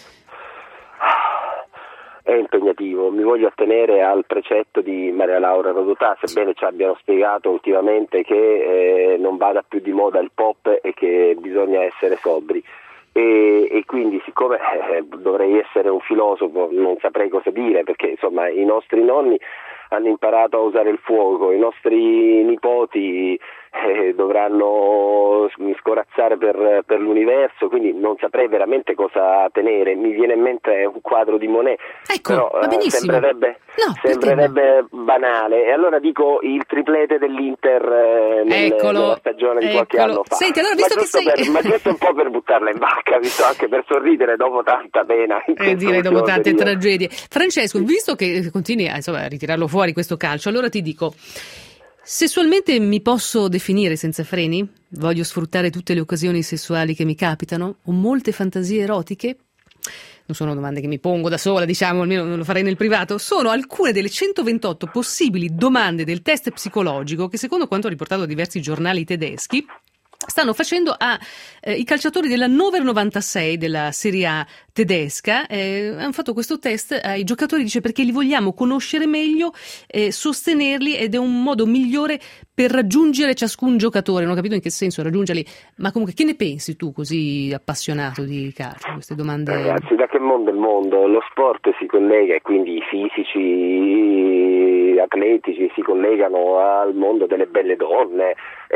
È impegnativo, mi voglio attenere al precetto di Maria Laura Rodotà, sebbene ci abbiano spiegato ultimamente che eh, non vada più di moda il pop e che bisogna essere sobri. E, e quindi siccome eh, dovrei essere un filosofo non saprei cosa dire, perché insomma i nostri nonni hanno imparato a usare il fuoco, i nostri nipoti eh, dovranno scorazzare per, per l'universo, quindi non saprei veramente cosa tenere. Mi viene in mente un quadro di Monet,
ecco,
però
va benissimo.
sembrerebbe,
no,
sembrerebbe banale, e allora dico il triplete dell'Inter eh, nel, nella stagione di qualche
eccolo.
anno fa.
Senti, allora, visto
ma,
che sei...
per, ma questo un po' per buttarla in vacca, visto anche per sorridere dopo tanta pena.
E direi dopo tante periodo. tragedie. Francesco, visto che continui a, insomma, a ritirarlo fuori questo calcio, allora ti dico: sessualmente mi posso definire senza freni? Voglio sfruttare tutte le occasioni sessuali che mi capitano? Ho molte fantasie erotiche? Non sono domande che mi pongo da sola, diciamo, almeno non lo farei nel privato. Sono alcune delle centoventotto possibili domande del test psicologico che, secondo quanto riportato da diversi giornali tedeschi, stanno facendo a eh, i calciatori della Hannover novantasei della Serie A tedesca. Eh, hanno fatto questo test ai giocatori, dice, perché li vogliamo conoscere meglio, eh, sostenerli, ed è un modo migliore per raggiungere ciascun giocatore. Non ho capito in che senso raggiungerli, ma comunque che ne pensi tu, così appassionato di calcio? Queste domande.
Ragazzi, da che mondo è il mondo? Lo sport si collega, e quindi i fisici, i atletici si collegano al mondo delle belle donne,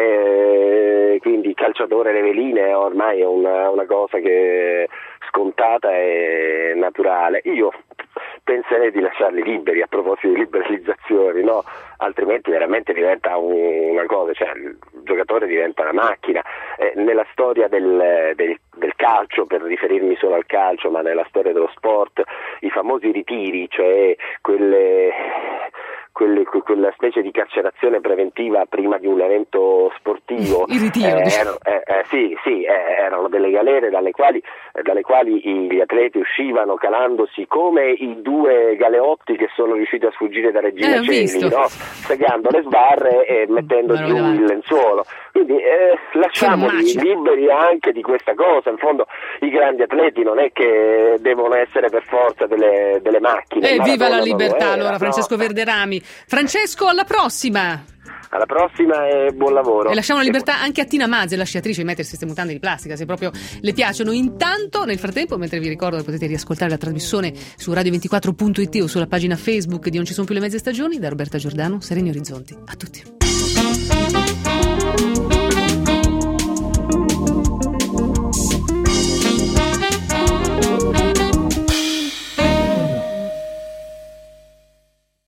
eh, quindi il calciatore le veline ormai è una, una cosa che è scontata e naturale. Io penserei di lasciarli liberi, a proposito di liberalizzazioni, no? Altrimenti veramente diventa un, una cosa, cioè il giocatore diventa una macchina. Eh, nella storia del, del, del calcio, per riferirmi solo al calcio, ma nella storia dello sport, i famosi ritiri, cioè quelle... Quelle, quella specie di carcerazione preventiva prima di un evento sportivo,
il ritiro,
eh,
diciamo.
erano, eh, eh, sì, sì, eh, erano delle galere dalle quali, eh, dalle quali gli atleti uscivano calandosi come i due galeotti che sono riusciti a sfuggire da Regina
eh,
Coeli, no? Segando le sbarre e mettendo giù il lenzuolo. Quindi eh, lasciamoli liberi anche di questa cosa. In fondo i grandi atleti non è che devono essere per forza delle, delle macchine.
E eh, viva la libertà,
era,
allora,
no?
Francesco Verderami. Francesco, alla prossima!
Alla prossima e buon lavoro.
E lasciamo la libertà anche a Tina Mazzi, la sciatrice, di mettersi queste mutande di plastica, se proprio le piacciono. Intanto, nel frattempo, mentre vi ricordo che potete riascoltare la trasmissione su radio ventiquattro punto it o sulla pagina Facebook di Non ci sono più le mezze stagioni, da Roberta Giordano, Sereni Orizzonti. A tutti.